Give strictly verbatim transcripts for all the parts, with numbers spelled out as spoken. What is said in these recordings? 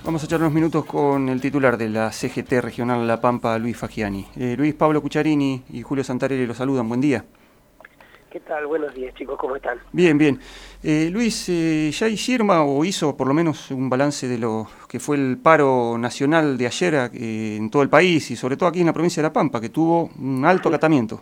Vamos a echar unos minutos con el titular de la C G T Regional La Pampa, Luis Fagiani. Eh, Luis, Pablo Cucharini y Julio Santarelli los saludan. Buen día. ¿Qué tal? Buenos días, chicos. ¿Cómo están? Bien, bien. Eh, Luis, eh, ¿ya hicieron o hizo por lo menos un balance de lo que fue el paro nacional de ayer eh, en todo el país y sobre todo aquí en la provincia de La Pampa, que tuvo un alto acatamiento?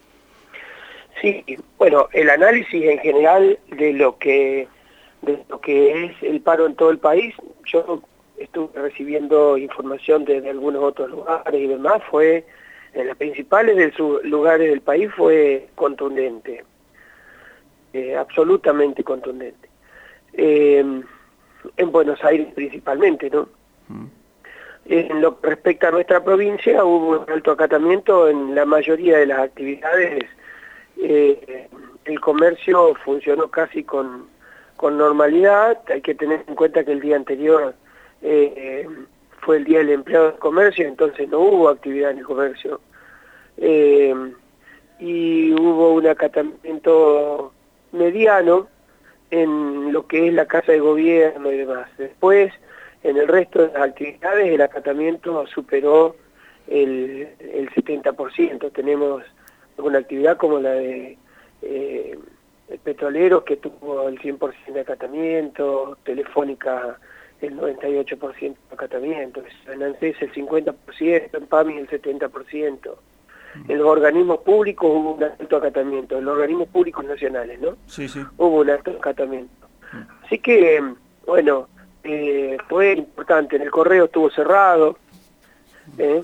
Sí, bueno, el análisis en general de lo que de lo que es el paro en todo el país, yo estuve recibiendo información desde algunos otros lugares y demás, fue en las principales de sus lugares del país fue contundente, eh, absolutamente contundente. Eh, en Buenos Aires principalmente, ¿no? Mm. En lo que respecta a nuestra provincia, hubo un alto acatamiento en la mayoría de las actividades. Eh, el comercio funcionó casi con, con normalidad. Hay que tener en cuenta que el día anterior eh, fue el Día del Empleado del Comercio, entonces no hubo actividad en el comercio. Eh, y hubo un acatamiento mediano en lo que es la Casa de Gobierno y demás. Después, en el resto de las actividades, el acatamiento superó el, el setenta por ciento. Tenemos una actividad como la de eh, petroleros, que tuvo el cien por ciento de acatamiento, Telefónica el noventa y ocho por ciento de acatamiento, en ANSES el cincuenta por ciento, en PAMI el setenta por ciento. En los organismos públicos hubo un alto acatamiento, en los organismos públicos nacionales, ¿no? Sí, sí. Hubo un alto acatamiento. Así que, bueno, eh, fue importante. En el correo estuvo cerrado, ¿eh?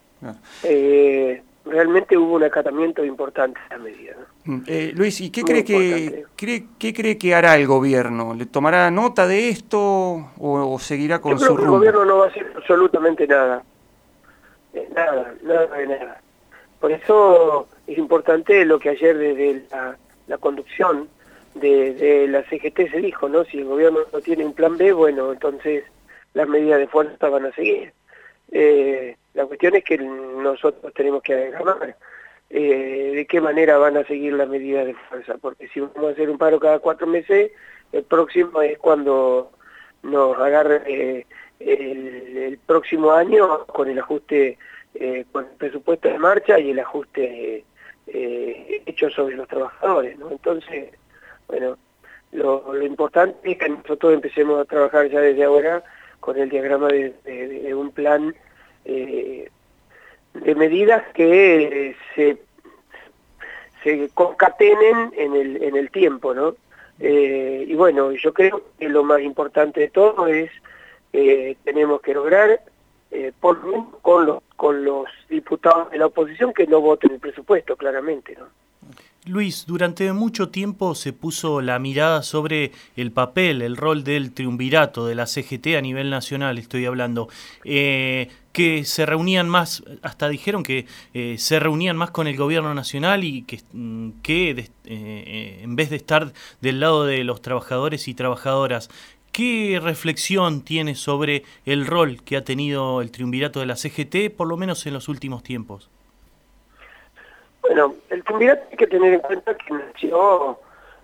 Eh, realmente hubo un acatamiento importante en la medida, ¿no? Eh, Luis, ¿y qué cree que, cree, qué cree que hará el gobierno? ¿Le tomará nota de esto o, o seguirá con su rumbo? Yo creo que el gobierno no va a hacer absolutamente nada. Eh, nada, nada de nada. Por eso es importante lo que ayer desde la, la conducción de, de la C G T se dijo, ¿no? Si el gobierno no tiene un plan B, bueno, entonces las medidas de fuerza van a seguir. Eh, la cuestión es que nosotros tenemos que agarrar eh, de qué manera van a seguir las medidas de fuerza, porque si vamos a hacer un paro cada cuatro meses, el próximo es cuando nos agarre eh, el, el próximo año con el ajuste, eh, con el presupuesto de marcha y el ajuste eh, hecho sobre los trabajadores, ¿no? Entonces, bueno, lo, lo importante es que nosotros empecemos a trabajar ya desde ahora con el diagrama de, de, de un plan eh, de medidas que eh, se, se concatenen en el, en el tiempo, ¿no? Eh, y bueno, yo creo que lo más importante de todo es eh, tenemos que lograr, eh, por lo menos con los, con los diputados de la oposición, que no voten el presupuesto, claramente, ¿no? Luis, durante mucho tiempo se puso la mirada sobre el papel, el rol del triunvirato de la C G T a nivel nacional, estoy hablando, eh, que se reunían más, hasta dijeron que eh, se reunían más con el gobierno nacional y que, que de, eh, en vez de estar del lado de los trabajadores y trabajadoras. ¿Qué reflexión tiene sobre el rol que ha tenido el triunvirato de la C G T, por lo menos en los últimos tiempos? Bueno, el triunvirato hay que tener en cuenta que nació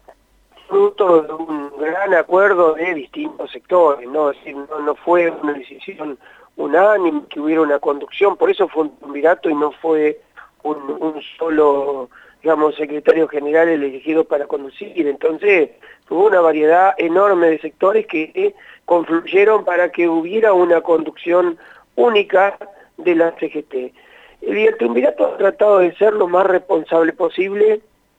fruto de un gran acuerdo de distintos sectores, ¿no? Es decir, no, no fue una decisión unánime, que hubiera una conducción, por eso fue un triunvirato y no fue un, un solo, digamos, secretario general elegido para conducir. Entonces, hubo una variedad enorme de sectores que confluyeron para que hubiera una conducción única de la C G T. El triunvirato ha tratado de ser lo más responsable posible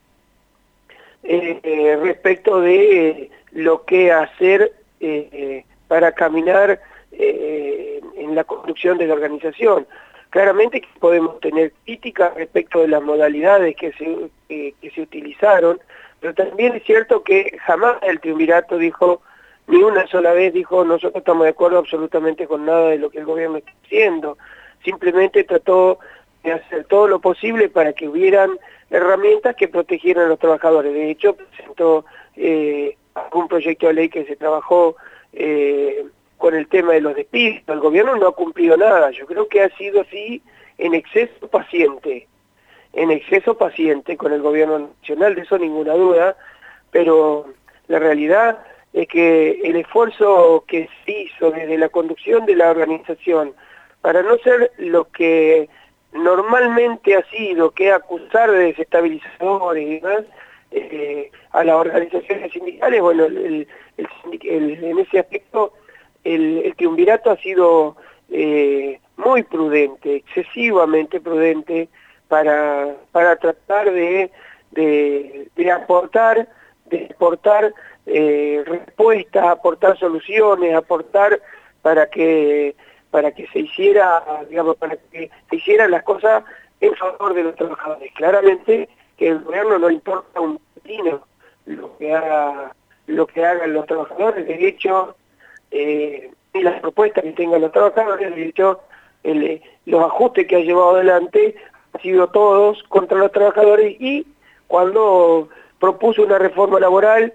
eh, respecto de eh, lo que hacer eh, para caminar eh, en la construcción de la organización. Claramente que podemos tener críticas respecto de las modalidades que se, eh, que se utilizaron, pero también es cierto que jamás el triunvirato dijo, ni una sola vez dijo, nosotros estamos de acuerdo absolutamente con nada de lo que el gobierno está haciendo. Simplemente trató de hacer todo lo posible para que hubieran herramientas que protegieran a los trabajadores. De hecho, presentó eh, algún proyecto de ley que se trabajó eh, con el tema de los despidos. El gobierno no ha cumplido nada. Yo creo que ha sido así en exceso paciente, en exceso paciente con el gobierno nacional, de eso ninguna duda, pero la realidad es que el esfuerzo que se hizo desde la conducción de la organización para no ser lo que normalmente ha sido, que es acusar de desestabilizadores y demás, eh, a las organizaciones sindicales, bueno, el, el, el, el, en ese aspecto el, el triunvirato ha sido eh, muy prudente, excesivamente prudente, para, para tratar de, de, de aportar, de aportar eh, respuestas, aportar soluciones, aportar para que para que se hiciera, digamos, para que se hicieran las cosas en favor de los trabajadores. Claramente que el gobierno no le importa un pepino lo que haga, lo que hagan los trabajadores, de hecho, eh, y las propuestas que tengan los trabajadores, de hecho, el, los ajustes que ha llevado adelante han sido todos contra los trabajadores, y cuando propuso una reforma laboral,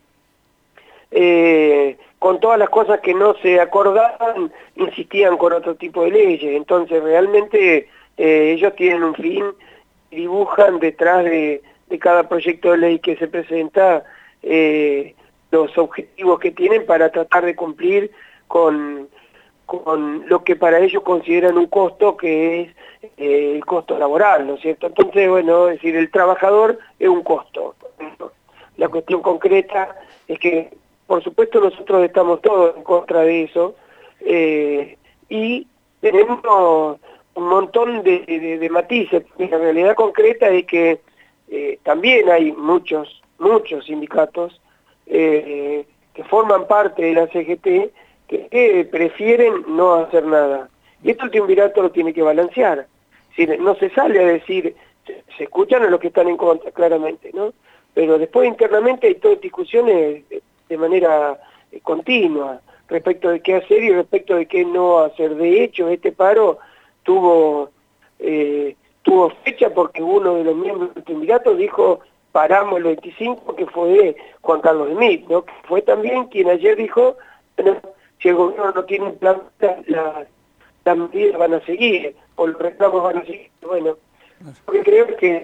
eh, con todas las cosas que no se acordaban, insistían con otro tipo de leyes. Entonces realmente eh, ellos tienen un fin, dibujan detrás de, de cada proyecto de ley que se presenta eh, los objetivos que tienen para tratar de cumplir con, con lo que para ellos consideran un costo, que es eh, el costo laboral, ¿no es cierto? Entonces, bueno, es decir, el trabajador es un costo. La cuestión concreta es que, por supuesto, nosotros estamos todos en contra de eso, eh, y tenemos un montón de, de, de matices. La realidad concreta es que eh, también hay muchos, muchos sindicatos eh, que forman parte de la C G T que eh, prefieren no hacer nada. Y esto el triunvirato lo tiene que balancear. Si no se sale a decir, se, se escuchan a los que están en contra, claramente, ¿no? Pero después internamente hay todas discusiones de, de manera eh, continua respecto de qué hacer y respecto de qué no hacer. De hecho, este paro tuvo eh, tuvo fecha porque uno de los miembros del triunvirato dijo paramos el veinticinco, que fue Juan Carlos Smith, ¿no? Que fue también quien ayer dijo, bueno, si el gobierno no tiene un plan, las la medidas van a seguir, o los reclamos van a seguir. Bueno, porque creo que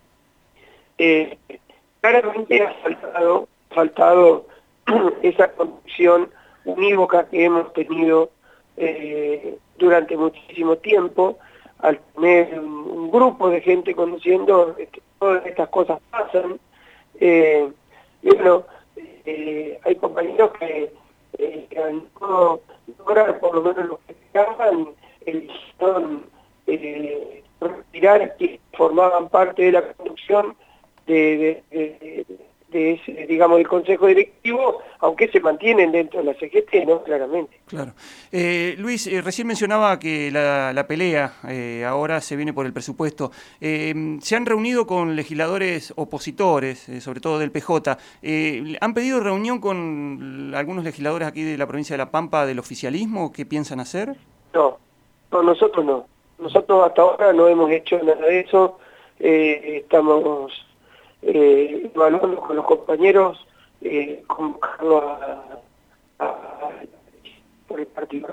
eh, claramente ha faltado, faltado esa conducción unívoca que hemos tenido eh, durante muchísimo tiempo, al tener un, un grupo de gente conociendo que todas estas cosas pasan. Eh, y bueno, eh, hay compañeros que, eh, que al no lograr por lo menos lo que esperaban, eligieron eh, retirar a quienes formaban parte de la conducción de, de, de, de ese, digamos, del Consejo Directivo, aunque se mantienen dentro de la C G T, ¿no? Claramente. Claro. Eh, Luis, eh, recién mencionaba que la, la pelea eh, ahora se viene por el presupuesto. Eh, ¿Se han reunido con legisladores opositores, eh, sobre todo del P J? Eh, ¿Han pedido reunión con algunos legisladores aquí de la provincia de La Pampa del oficialismo? ¿Qué piensan hacer? No, no, nosotros no. Nosotros hasta ahora no hemos hecho nada de eso. Eh, estamos eh, evaluando con los compañeros, eh, convocarlo a, a, a, por el partido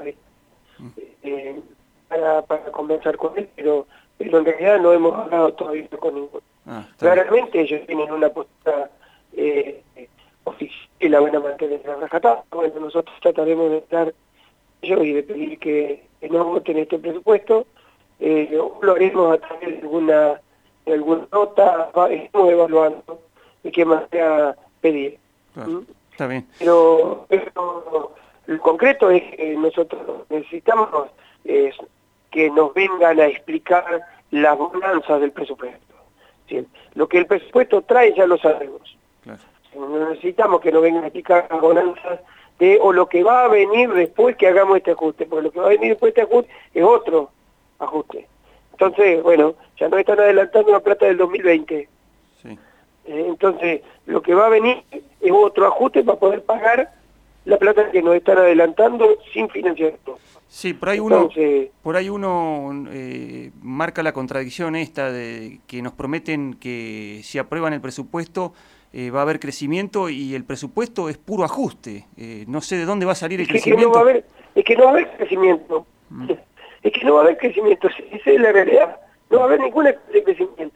eh, para, para conversar con él, pero, pero en realidad no hemos hablado todavía con ninguno. Ah, claramente ellos tienen una postura eh, oficial y la van a mantener en la rajatabla. Bueno, nosotros trataremos de estar ellos y de pedir que, que no voten este presupuesto. Eh, lo haremos a través de alguna, de alguna nota, estamos evaluando de qué manera pedir. Claro, ¿Mm? Está bien. Pero, pero lo concreto es que nosotros necesitamos es, que nos vengan a explicar las bonanzas del presupuesto. ¿Sí? Lo que el presupuesto trae ya lo sabemos. Claro. Necesitamos que nos vengan a explicar las bonanzas de, o lo que va a venir después que hagamos este ajuste, porque lo que va a venir después de este ajuste es otro ajuste. Entonces, bueno, ya nos están adelantando la plata del dos mil veinte. Sí. Eh, entonces, lo que va a venir es otro ajuste para poder pagar la plata que nos están adelantando sin financiamiento. Sí, por ahí uno, Entonces, por ahí uno eh, marca la contradicción esta de que nos prometen que si aprueban el presupuesto eh, va a haber crecimiento y el presupuesto es puro ajuste. Eh, no sé de dónde va a salir el es que crecimiento. No va a haber, es que no va a haber crecimiento. Mm. Es que no va a haber crecimiento, esa es la realidad. No va a haber ningún crecimiento.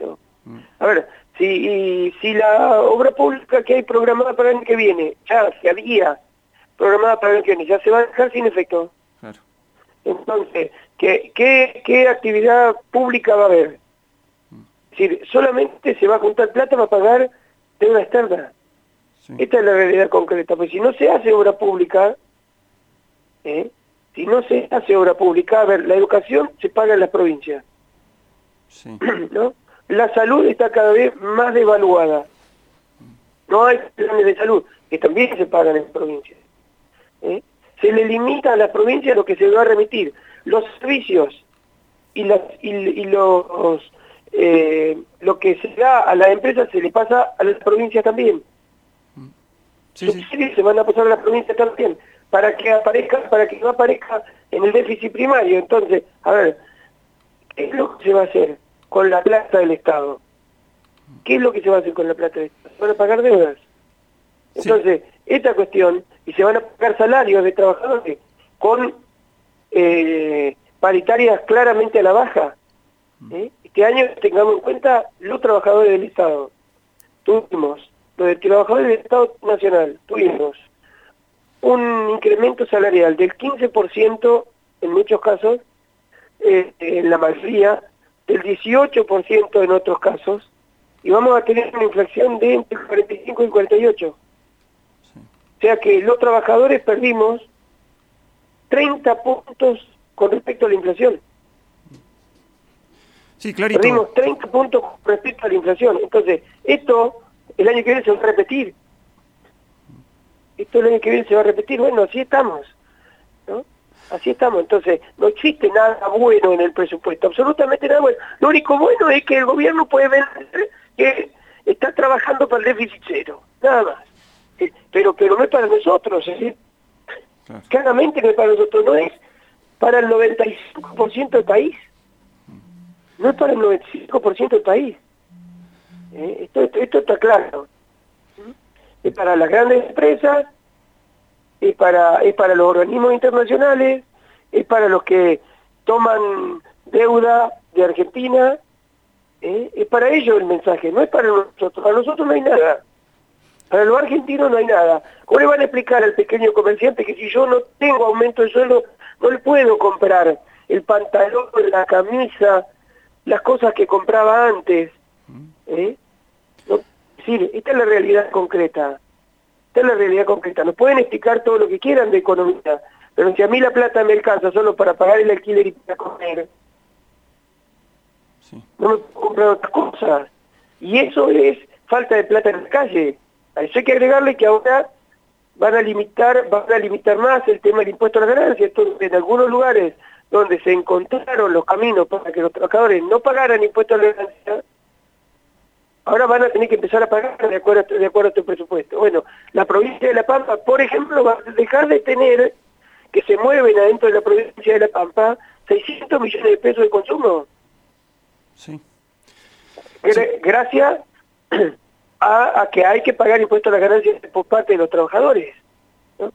A ver, si, y, si la obra pública que hay programada para el año que viene, ya, si había programada para el año que viene, ya se va a dejar sin efecto. Claro. Entonces, ¿qué, qué, qué actividad pública va a haber? Es decir, solamente se va a juntar plata para pagar deuda externa. Sí. Esta es la realidad concreta, pues si no se hace obra pública, ¿eh? si no se hace obra pública, a ver, la educación se paga en las provincias, sí. ¿no? La salud está cada vez más devaluada, no hay planes de salud, que también se pagan en provincias, ¿eh? Se le limita a las provincias lo que se va a remitir, los servicios y, las, y, y los, eh, lo que se da a las empresas se le pasa a las provincias también. Sí, subsidios sí. Se van a pasar a las provincias también, para que aparezca, para que no aparezca en el déficit primario. Entonces, a ver, ¿qué es lo que se va a hacer con la plata del Estado? ¿Qué es lo que se va a hacer con la plata del Estado? Se van a pagar deudas. Entonces, sí. Esta cuestión, y se van a pagar salarios de trabajadores con eh, paritarias claramente a la baja. ¿eh? Este año tengamos en cuenta los trabajadores del Estado. Tuvimos, los de trabajadores del Estado Nacional, tuvimos un incremento salarial del quince por ciento en muchos casos, eh, en la mayoría, del dieciocho por ciento en otros casos, y vamos a tener una inflación de entre cuarenta y cinco y cuarenta y ocho. Sí. O sea que los trabajadores perdimos treinta puntos con respecto a la inflación. Sí, clarito. Perdimos treinta puntos con respecto a la inflación. Entonces, esto el año que viene se va a repetir. Esto el año que viene se va a repetir. Bueno, así estamos, ¿no? Así estamos. Entonces, no existe nada bueno en el presupuesto, absolutamente nada bueno. Lo único bueno es que el gobierno puede ver que está trabajando para el déficit cero, nada más. Eh, pero, pero no es para nosotros, ¿eh? Claro. Claramente no es para nosotros, no es para el noventa y cinco por ciento del país. No es para el noventa y cinco por ciento del país. Eh, esto, esto, esto está claro. Es para las grandes empresas, es para, es para los organismos internacionales, es para los que toman deuda de Argentina, ¿eh? Es para ellos el mensaje, no es para nosotros. Para nosotros no hay nada. Para los argentinos no hay nada. ¿Cómo le van a explicar al pequeño comerciante que si yo no tengo aumento de sueldo, no le puedo comprar el pantalón, la camisa, las cosas que compraba antes? ¿Eh? No, es decir, esta es la realidad concreta. Esta es la realidad concreta. Nos pueden explicar todo lo que quieran de economía, pero si a mí la plata me alcanza solo para pagar el alquiler y para comer, sí. No me puedo comprar otras cosas. Y eso es falta de plata en la calle. A eso hay que agregarle que ahora van a limitar, van a limitar más el tema del impuesto a la ganancia. Entonces, en algunos lugares donde se encontraron los caminos para que los trabajadores no pagaran impuesto a la ganancia, ahora van a tener que empezar a pagar de acuerdo a, de acuerdo a tu presupuesto. Bueno, la provincia de La Pampa, por ejemplo, va a dejar de tener, que se mueven adentro de la provincia de La Pampa, seiscientos millones de pesos de consumo. Sí. Gra sí. Gracias a, a que hay que pagar impuestos a las ganancias por parte de los trabajadores, ¿no?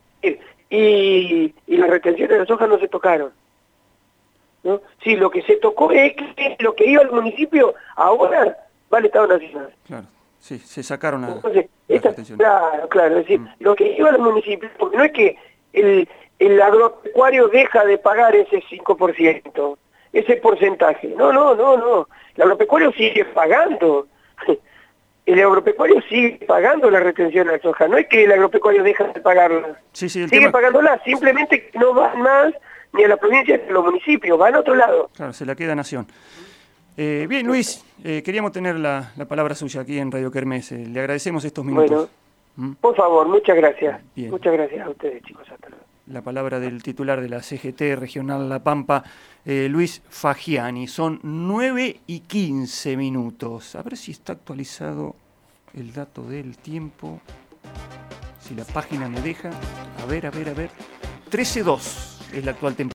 Y, y las retenciones de las hojas no se tocaron, ¿no? Sí, lo que se tocó es que lo que iba al municipio ahora va al Estado Nacional. Claro, sí, se sacaron a Entonces, esta, claro, claro, es decir, mm. lo que iba al municipio, porque no es que el, el agropecuario deja de pagar ese cinco por ciento, ese porcentaje, no, no, no, no, el agropecuario sigue pagando, el agropecuario sigue pagando la retención de la soja, no es que el agropecuario deja de pagarla, sí, sí, sigue tema... pagándola, simplemente no van más ni a la provincia ni a los municipios, van a otro lado. Claro, se la queda Nación. Eh, bien, Luis, eh, queríamos tener la, la palabra suya aquí en Radio Kermés. Eh, le agradecemos estos minutos. Bueno, ¿Mm? Por favor, muchas gracias. Bien. Muchas gracias a ustedes, chicos. Hasta luego. La palabra del titular de la C G T Regional La Pampa, eh, Luis Fagiani. Son nueve y quince minutos. A ver si está actualizado el dato del tiempo. Si la página me deja. A ver, a ver, a ver. trece dos es la actual temperatura.